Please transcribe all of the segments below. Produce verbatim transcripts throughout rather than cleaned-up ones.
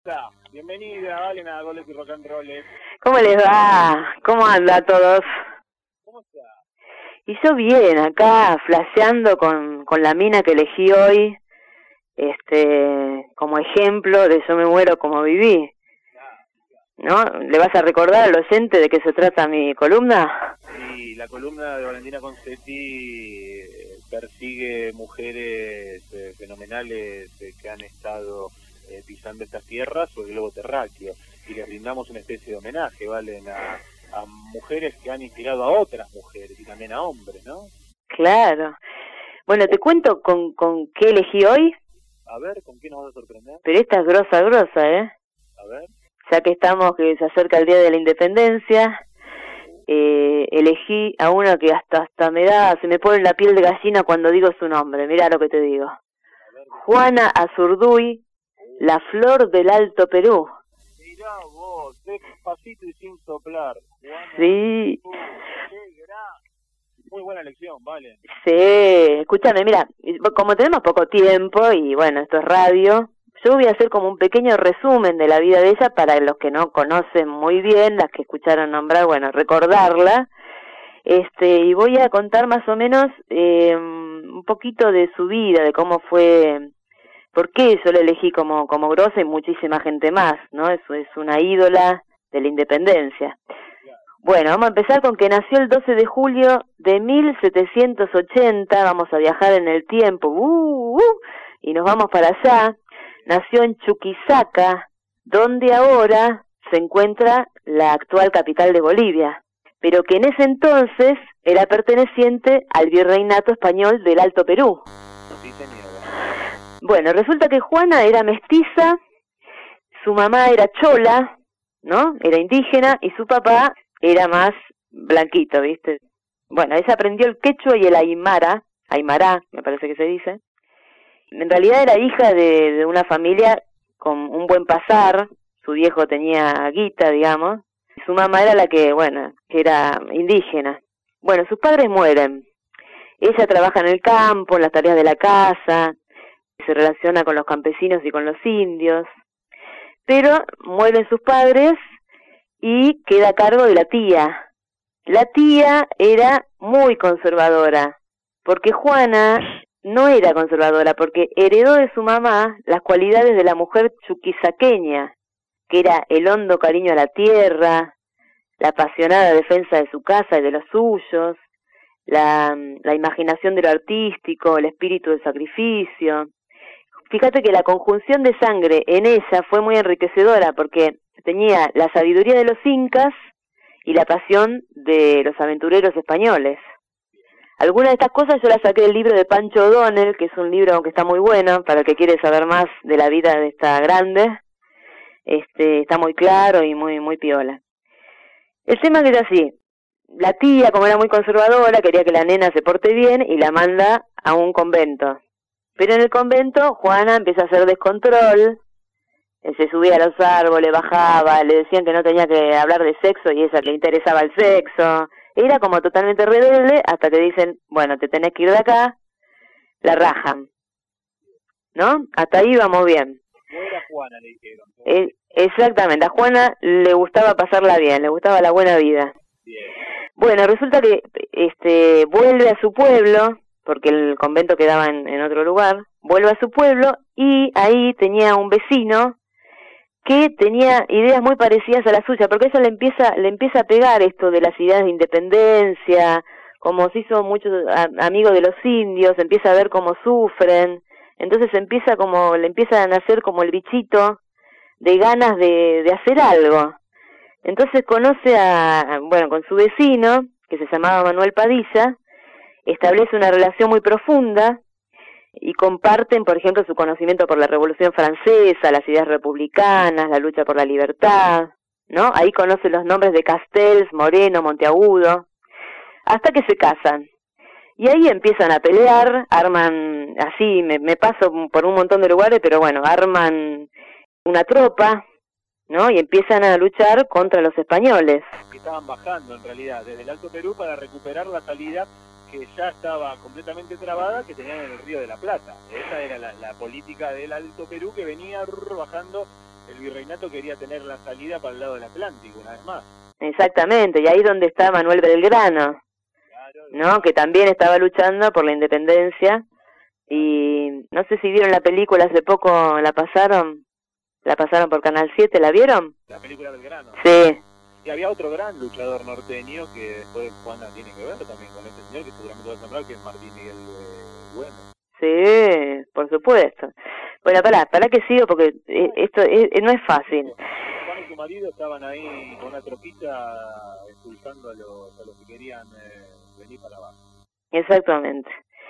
Bienvenida, Valen, a Goles y Rock and Roll. ¿Cómo les va? ¿Cómo anda a todos? ¿Cómo está? Y yo bien, acá flasheando con, con la mina que elegí hoy, este, como ejemplo de Yo me muero como viví. ¿No? ¿Le vas a recordar al oyente de qué se trata mi columna? Sí, la columna de Valentina Concetti eh, persigue mujeres eh, fenomenales eh, que han estado eh, pisando estas tierras o el globo terráqueo, y les brindamos una especie de homenaje, Valen, a, a mujeres que han inspirado a otras mujeres y también a hombres, ¿no? Claro. Bueno, te cuento con, con qué elegí hoy. A ver, ¿con qué nos vas a sorprender? Pero esta es grosa, grosa, ¿eh? A ver. Ya que estamos, que se acerca el Día de la Independencia, eh, elegí a uno que hasta hasta me da, se me pone la piel de gallina cuando digo su nombre. Mirá lo que te digo. Juana Azurduy, la flor del Alto Perú. Mirá vos, despacito y sin soplar. Juana, sí. Uh, qué gran. Muy buena elección, Vale. Sí, escúchame, mira, como tenemos poco tiempo y bueno, esto es radio, yo voy a hacer como un pequeño resumen de la vida de ella para los que no conocen muy bien, las que escucharon nombrar, bueno, recordarla, este, y voy a contar más o menos eh, un poquito de su vida, de cómo fue, por qué yo la elegí como, como grosa y muchísima gente más, ¿no? Es, es una ídola de la independencia. Bueno, vamos a empezar con que nació el doce de julio de mil setecientos ochenta, vamos a viajar en el tiempo, uh, uh, y nos vamos para allá. Nació en Chuquisaca, donde ahora se encuentra la actual capital de Bolivia, pero que en ese entonces era perteneciente al virreinato español del Alto Perú. Sí, señora. Bueno, resulta que Juana era mestiza, su mamá era chola, ¿no? Era indígena, y su papá era más blanquito, ¿viste? Bueno, ella aprendió el quechua y el aymara, aymará, me parece que se dice. En realidad era hija de, de una familia con un buen pasar, su viejo tenía guita, digamos, y su mamá era la que, bueno, que era indígena. Bueno, sus padres mueren. Ella trabaja en el campo, en las tareas de la casa, se relaciona con los campesinos y con los indios, pero mueren sus padres y queda a cargo de la tía. La tía era muy conservadora, porque Juana no era conservadora, porque heredó de su mamá las cualidades de la mujer chuquisaqueña, que era el hondo cariño a la tierra, la apasionada defensa de su casa y de los suyos, la, la imaginación de lo artístico, el espíritu del sacrificio. Fíjate que la conjunción de sangre en ella fue muy enriquecedora, porque tenía la sabiduría de los incas y la pasión de los aventureros españoles. Algunas de estas cosas yo las saqué del libro de Pancho O'Donnell, que es un libro que está muy bueno para el que quiere saber más de la vida de esta grande. Este, está muy claro y muy muy piola. El tema que es así, la tía, como era muy conservadora, quería que la nena se porte bien y la manda a un convento. Pero en el convento Juana empieza a hacer descontrol, se subía a los árboles, bajaba, le decían que no tenía que hablar de sexo y a ella le interesaba el sexo. Era como totalmente rebelde hasta que dicen, bueno, te tenés que ir de acá, la rajan, ¿no? Hasta ahí vamos bien. No era Juana, le dijeron. Eh, exactamente, a Juana le gustaba pasarla bien, le gustaba la buena vida. Bien. Bueno, resulta que este vuelve a su pueblo, porque el convento quedaba en, en otro lugar, vuelve a su pueblo y ahí tenía un vecino que tenía ideas muy parecidas a la suya, porque ella le empieza le empieza a pegar esto de las ideas de independencia, como se hizo muchos a, amigos de los indios, empieza a ver cómo sufren, entonces empieza como le empiezan a hacer como el bichito de ganas de, de hacer algo. Entonces conoce a, bueno, con su vecino, que se llamaba Manuel Padilla, establece una relación muy profunda, y comparten, por ejemplo, su conocimiento por la Revolución Francesa, las ideas republicanas, la lucha por la libertad, ¿no? Ahí conoce los nombres de Castells, Moreno, Monteagudo, hasta que se casan. Y ahí empiezan a pelear, arman, así, me, me paso por un montón de lugares, pero bueno, arman una tropa, ¿no? Y empiezan a luchar contra los españoles. Que estaban bajando, en realidad, desde el Alto Perú para recuperar la salida que ya estaba completamente trabada, que tenían en el Río de la Plata. Esa era la, la política del Alto Perú, que venía bajando el virreinato quería tener la salida para el lado del Atlántico, una vez más. Exactamente, y ahí donde está Manuel Belgrano, claro, ¿no? Que también estaba luchando por la independencia. Y no sé si vieron la película, hace poco la pasaron, la pasaron por Canal siete, ¿la vieron? La película Belgrano. Sí. Y había otro gran luchador norteño que después Juana tiene que ver también con este señor que seguramente va a nombrar, que es Martín Miguel de Güemes. Sí, por supuesto. Bueno, pará, pará que sigo porque esto es, no es fácil. Juan y su marido estaban ahí con una tropita expulsando a los, a los que querían eh, venir para abajo. Exactamente.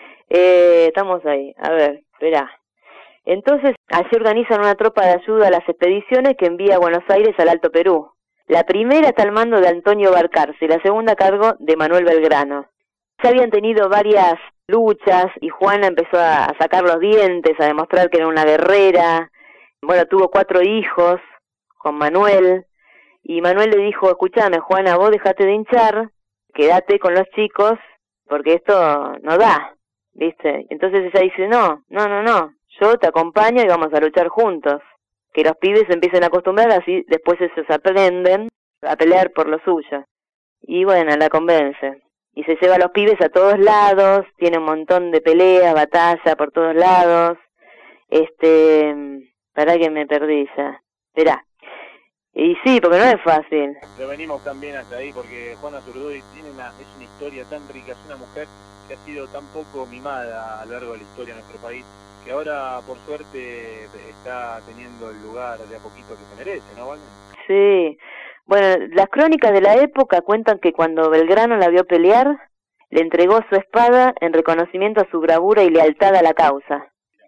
Eh, estamos ahí. A ver, esperá. Entonces, allí organizan una tropa de ayuda a las expediciones que envía a Buenos Aires al Alto Perú. La primera está al mando de Antonio Balcarce y la segunda a cargo de Manuel Belgrano. Ya habían tenido varias luchas y Juana empezó a, a sacar los dientes, a demostrar que era una guerrera. Bueno, tuvo cuatro hijos con Manuel y Manuel le dijo, escuchame Juana, vos dejate de hinchar, quédate con los chicos porque esto no da, ¿viste? Entonces ella dice, no, no, no, no, yo te acompaño y vamos a luchar juntos. Que los pibes se empiecen a acostumbrar, así después ellos aprenden a pelear por lo suyo. Y bueno, la convence. Y se lleva a los pibes a todos lados, tiene un montón de peleas, batalla por todos lados. Este, pará que me perdí ya. Esperá. Y sí, porque no es fácil. Pero venimos también hasta ahí porque Juana Zurduy tiene una, es una historia tan rica, es una mujer que ha sido tan poco mimada a lo largo de la historia de nuestro país, que ahora por suerte está teniendo el lugar de a poquito que se merece, ¿no, Valen? Sí, bueno, las crónicas de la época cuentan que cuando Belgrano la vio pelear, le entregó su espada en reconocimiento a su bravura y lealtad a la causa.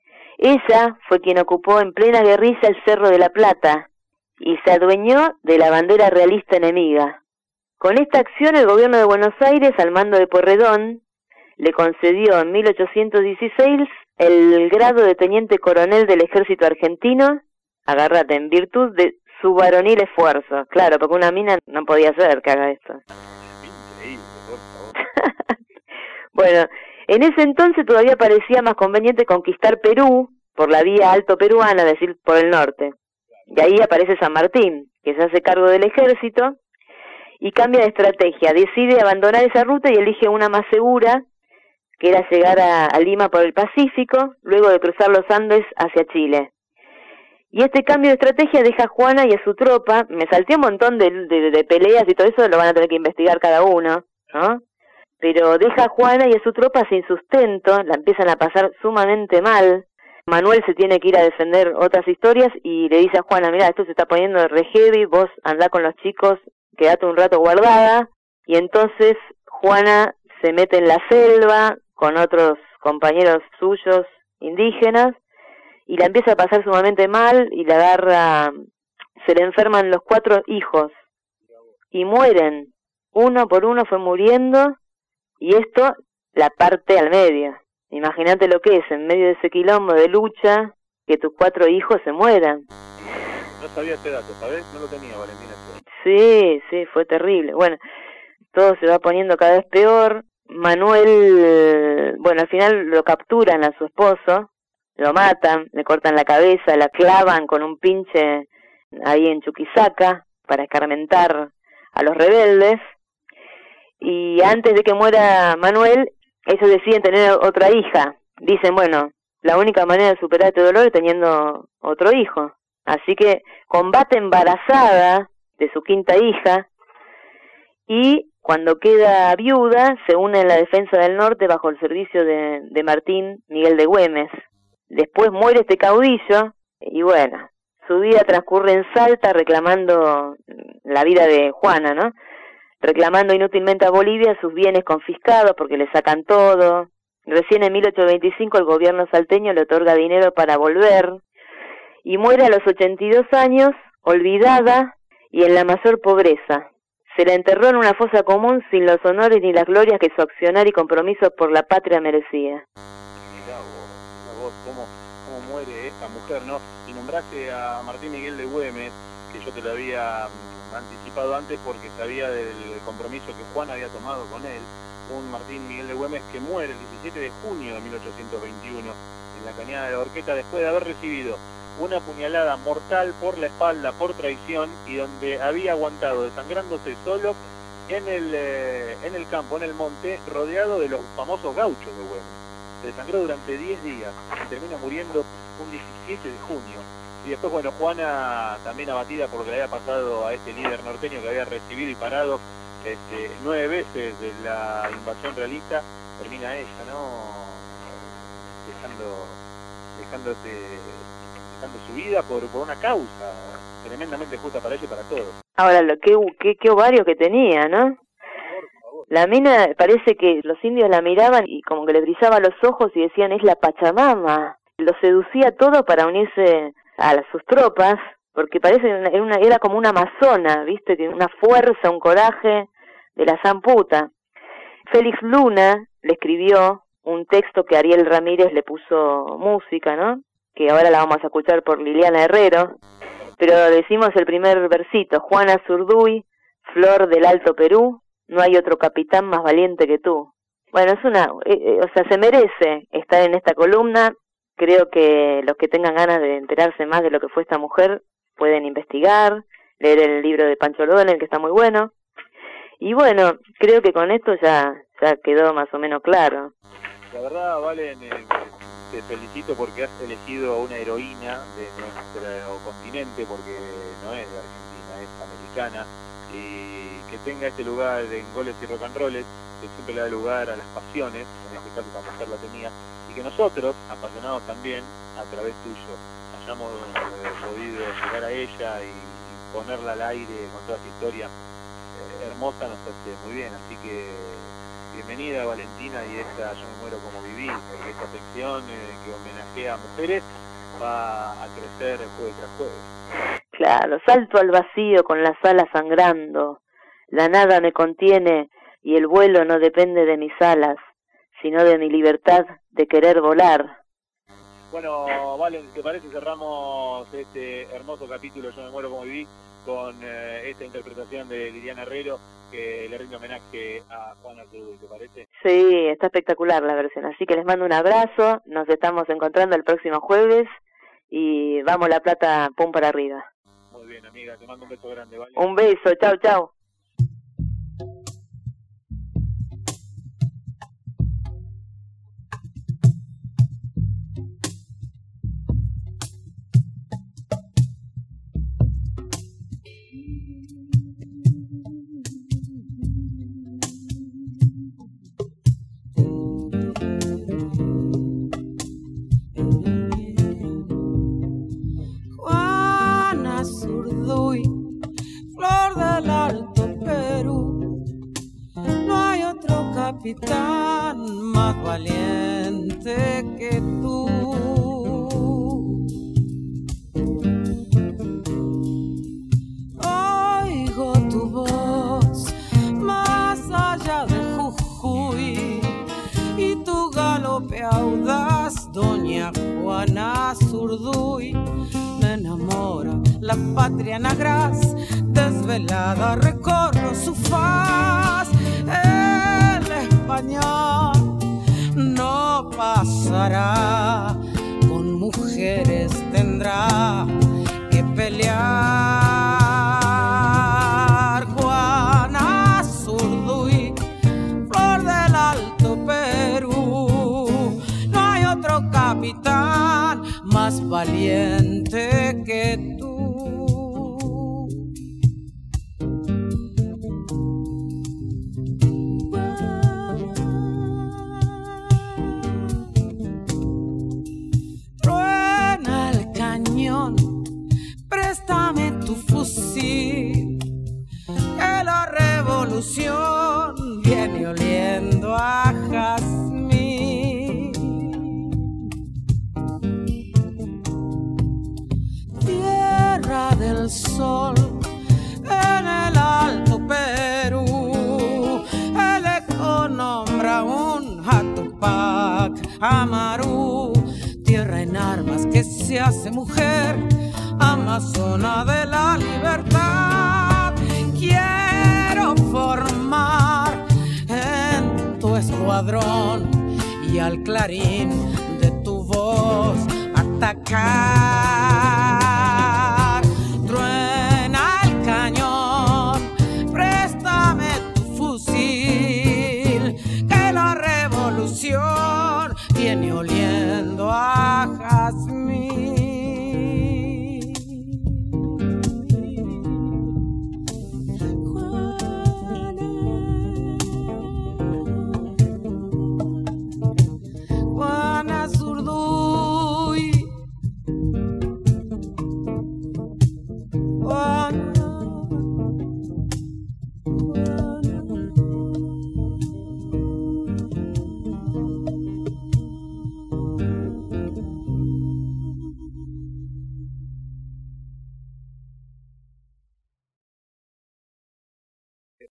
Ella fue quien ocupó en plena guerrilla el Cerro de la Plata y se adueñó de la bandera realista enemiga. Con esta acción el gobierno de Buenos Aires, al mando de Pueyrredón, le concedió en mil ochocientos dieciséis el grado de teniente coronel del ejército argentino, agárrate, en virtud de su varonil esfuerzo. Claro, porque una mina no podía ser que haga esto. Increíble, por favor. Bueno, en ese entonces todavía parecía más conveniente conquistar Perú por la vía alto peruana, es decir, por el norte. Y ahí aparece San Martín, que se hace cargo del ejército y cambia de estrategia. Decide abandonar esa ruta y elige una más segura, que era llegar a, a Lima por el Pacífico, luego de cruzar los Andes hacia Chile. Y este cambio de estrategia deja a Juana y a su tropa, me salté un montón de, de, de peleas y todo eso, lo van a tener que investigar cada uno, ¿no? Pero deja a Juana y a su tropa sin sustento, la empiezan a pasar sumamente mal. Manuel se tiene que ir a defender otras historias y le dice a Juana, mirá, esto se está poniendo re heavy, vos andá con los chicos, quedate un rato guardada. Y entonces Juana se mete en la selva con otros compañeros suyos indígenas y la empieza a pasar sumamente mal y la agarra, se le enferman los cuatro hijos y mueren, uno por uno fue muriendo y esto la parte al medio. Imagínate lo que es, en medio de ese quilombo de lucha, que tus cuatro hijos se mueran. No sabía ese dato, ¿sabes? No lo tenía, Valentina. Sí, sí, fue terrible. Bueno, todo se va poniendo cada vez peor. Manuel, bueno, al final lo capturan a su esposo, lo matan, le cortan la cabeza, la clavan con un pinche ahí en Chuquisaca para escarmentar a los rebeldes. Y antes de que muera Manuel, ellos deciden tener otra hija. Dicen, bueno, la única manera de superar este dolor es teniendo otro hijo. Así que combate embarazada de su quinta hija y cuando queda viuda se une en la defensa del norte bajo el servicio de, de Martín Miguel de Güemes. Después muere este caudillo y bueno, su vida transcurre en Salta reclamando la vida de Juana, ¿no? Reclamando inútilmente a Bolivia sus bienes confiscados porque le sacan todo. Recién en mil ochocientos veinticinco el gobierno salteño le otorga dinero para volver y muere a los ochenta y dos años, olvidada y en la mayor pobreza. Se la enterró en una fosa común sin los honores ni las glorias que su accionar y compromiso por la patria merecía. Mirá vos, mirá vos cómo, cómo muere esta mujer, ¿no? Y nombraste a Martín Miguel de Güemes, que yo te lo había anticipado antes porque sabía del compromiso que Juan había tomado con él. Un Martín Miguel de Güemes que muere el diecisiete de junio de mil ochocientos veintiuno en la cañada de Horqueta después de haber recibido una puñalada mortal por la espalda, por traición, y donde había aguantado desangrándose solo en el, eh, en el campo, en el monte, rodeado de los famosos gauchos de Güemes. Se desangró durante diez días y termina muriendo un diecisiete de junio. Y después, bueno, Juana, también abatida por lo que le había pasado a este líder norteño que había recibido y parado este, nueve veces de la invasión realista, termina ella, ¿no? Dejando, dejándose, dejando su vida por, por una causa tremendamente justa para ella y para todos. Ahora, lo que, qué, qué ovario que tenía, ¿no? La mina, parece que los indios la miraban y como que le brillaban los ojos y decían, es la Pachamama. Lo seducía todo para unirse a las, sus tropas, porque parece que era, una, era como una amazona, ¿viste? Que una fuerza, un coraje de la zamputa. Félix Luna le escribió un texto que Ariel Ramírez le puso música, ¿no? Que ahora la vamos a escuchar por Liliana Herrero. Pero decimos el primer versito: Juana Zurduy, flor del Alto Perú, no hay otro capitán más valiente que tú. Bueno, es una, eh, o sea, se merece estar en esta columna. Creo que los que tengan ganas de enterarse más de lo que fue esta mujer pueden investigar, leer el libro de Pancho O'Donnell, que está muy bueno. Y bueno, creo que con esto ya, ya quedó más o menos claro. La verdad, Valen, eh, te felicito porque has elegido a una heroína de nuestro continente, porque no es de Argentina, es americana, y que tenga este lugar en Goles y Rock and Rolls, que siempre le da lugar a las pasiones, en este caso esta mujer la tenía, y que nosotros, apasionados también, a través tuyo, hayamos eh, podido llegar a ella y, y ponerla al aire con toda esta historia eh, hermosa, nos hace muy bien. Así que bienvenida, Valentina, y esta Yo me muero como viví, porque esta sección eh, que homenajea a mujeres va a crecer jueves tras jueves. Claro, salto al vacío con las alas sangrando, la nada me contiene y el vuelo no depende de mis alas, sino de mi libertad de querer volar. Bueno, Valen, ¿te parece? Cerramos este hermoso capítulo Yo me muero como viví con eh, esta interpretación de Liliana Herrero, que le rinde homenaje a Juana Zurduy, ¿te parece? Sí, está espectacular la versión, así que les mando un abrazo, nos estamos encontrando el próximo jueves y vamos La Plata, pum para arriba. Muy bien, amiga, te mando un beso grande, ¿vale? Un beso, chau, chau. Capitán más valiente que tú. Oigo tu voz más allá de Jujuy y tu galope audaz, doña Juana Zurduy. Me enamora la patria nagraz, desvelada recorro su faz. El español no pasará, con mujeres tendrá que pelear. Juana Zurduy, flor del Alto Perú, no hay otro capitán más valiente que tú. Préstame tu fusil, que la revolución viene oliendo a jazmín. Tierra del sol en el Alto Perú, el eco nombra un Tupac Amaru. Tierra en armas que se hace mujer, amazona de la libertad. Quiero formar en tu escuadrón y al clarín de tu voz atacar.